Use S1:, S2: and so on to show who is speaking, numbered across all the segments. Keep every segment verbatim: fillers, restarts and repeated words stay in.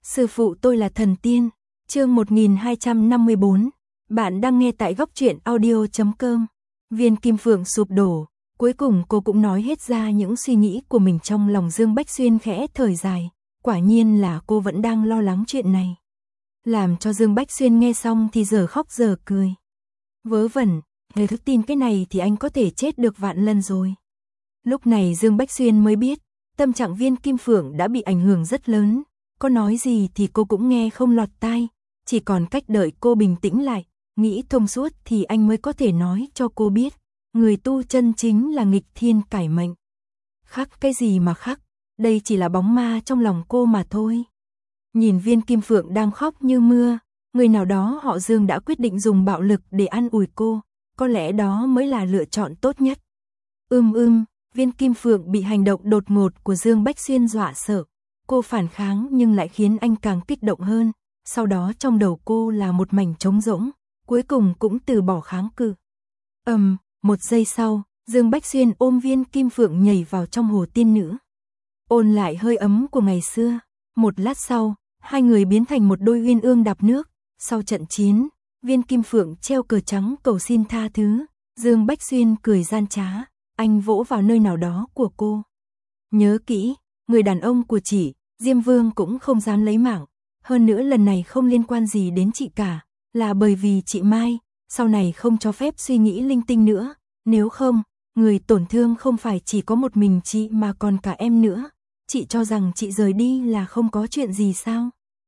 S1: Sư phụ tôi là thần tiên. Chương một nghìn hai trăm năm mươi bốn. Bạn đang nghe tại góc truyện audio chấm com. Viên Kim Phượng sụp đổ, cuối cùng cô cũng nói hết ra những suy nghĩ của mình trong lòng. Dương Bách Xuyên khẽ thở dài, quả nhiên là cô vẫn đang lo lắng chuyện này. Làm cho Dương Bách Xuyên nghe xong thì giờ khóc giờ cười. Vớ vẩn, nếu thức tin cái này thì anh có thể chết được vạn lần rồi. Lúc này Dương Bách Xuyên mới biết, tâm trạng Viên Kim Phượng đã bị ảnh hưởng rất lớn. Có nói gì thì cô cũng nghe không lọt tai, chỉ còn cách đợi cô bình tĩnh lại, nghĩ thông suốt thì anh mới có thể nói cho cô biết, người tu chân chính là nghịch thiên cải mệnh. Khắc cái gì mà khắc, đây chỉ là bóng ma trong lòng cô mà thôi. Nhìn Viên Kim Phượng đang khóc như mưa, người nào đó họ Dương đã quyết định dùng bạo lực để an ủi cô, có lẽ đó mới là lựa chọn tốt nhất. Ưm ưm, Viên Kim Phượng bị hành động đột ngột của Dương Bách Xuyên dọa sợ. Cô phản kháng nhưng lại khiến anh càng kích động hơn, sau đó trong đầu cô là một mảnh trống rỗng, cuối cùng cũng từ bỏ kháng cự. Ầm, um, một giây sau, Dương Bách Xuyên ôm Viên Kim Phượng nhảy vào trong hồ tiên nữ. Ôn lại hơi ấm của ngày xưa, một lát sau, hai người biến thành một đôi uyên ương đạp nước. Sau trận chiến, Viên Kim Phượng treo cờ trắng cầu xin tha thứ, Dương Bách Xuyên cười gian trá, anh vỗ vào nơi nào đó của cô. Nhớ kỹ, người đàn ông của chị, Diêm Vương cũng không dám lấy mạng, hơn nữa lần này không liên quan gì đến chị cả, là bởi vì chị Mai, sau này không cho phép suy nghĩ linh tinh nữa, nếu không, người tổn thương không phải chỉ có một mình chị mà còn cả em nữa. Chị cho rằng chị rời đi là không có chuyện gì sao?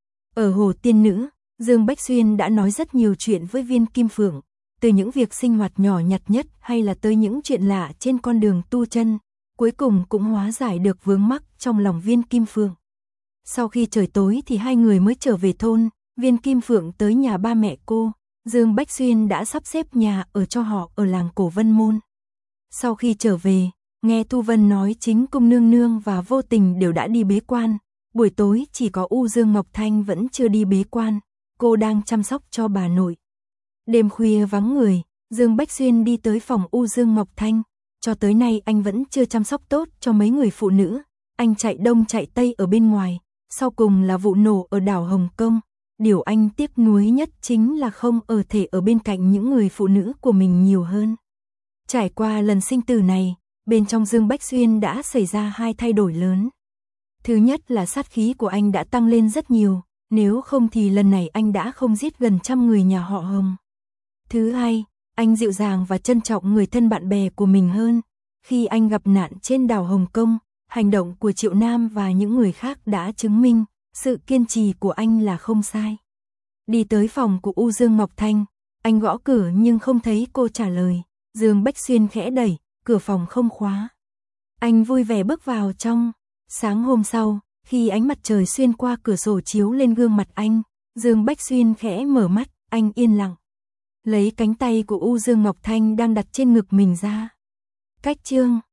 S1: Ở hồ tiên nữ, Dương Bách Xuyên đã nói rất nhiều chuyện với Viên Kim Phượng, từ những việc sinh hoạt nhỏ nhặt nhất hay là tới những chuyện lạ trên con đường tu chân, cuối cùng cũng hóa giải được vướng mắc trong lòng Viên Kim Phượng. Sau khi trời tối thì hai người mới trở về thôn, Viên Kim Phượng tới nhà ba mẹ cô, Dương Bách Xuyên đã sắp xếp nhà ở cho họ ở làng Cổ Vân Môn. Sau khi trở về, nghe Thu Vân nói chính cung nương nương và Vô Tình đều đã đi bế quan, buổi tối chỉ có U Dương Ngọc Thanh vẫn chưa đi bế quan, cô đang chăm sóc cho bà nội. Đêm khuya vắng người, Dương Bách Xuyên đi tới phòng U Dương Ngọc Thanh, cho tới nay anh vẫn chưa chăm sóc tốt cho mấy người phụ nữ, anh chạy đông chạy tây ở bên ngoài, sau cùng là vụ nổ ở đảo Hồng Kông, điều anh tiếc nuối nhất chính là không ở thể ở bên cạnh những người phụ nữ của mình nhiều hơn. Trải qua lần sinh tử này, bên trong Dương Bách Xuyên đã xảy ra hai thay đổi lớn. Thứ nhất là sát khí của anh đã tăng lên rất nhiều, nếu không thì lần này anh đã không giết gần trăm người nhà họ Hồng. Thứ hai, anh dịu dàng và trân trọng người thân bạn bè của mình hơn. Khi anh gặp nạn trên đảo Hồng Kông, hành động của Triệu Nam và những người khác đã chứng minh, sự kiên trì của anh là không sai. Đi tới phòng của U Dương Ngọc Thanh, anh gõ cửa nhưng không thấy cô trả lời. Dương Bách Xuyên khẽ đẩy, cửa phòng không khóa. Anh vui vẻ bước vào trong. Sáng hôm sau, khi ánh mặt trời xuyên qua cửa sổ chiếu lên gương mặt anh, Dương Bách Xuyên khẽ mở mắt, anh yên lặng. Lấy cánh tay của U Dương Ngọc Thanh đang đặt trên ngực mình ra. Cách chương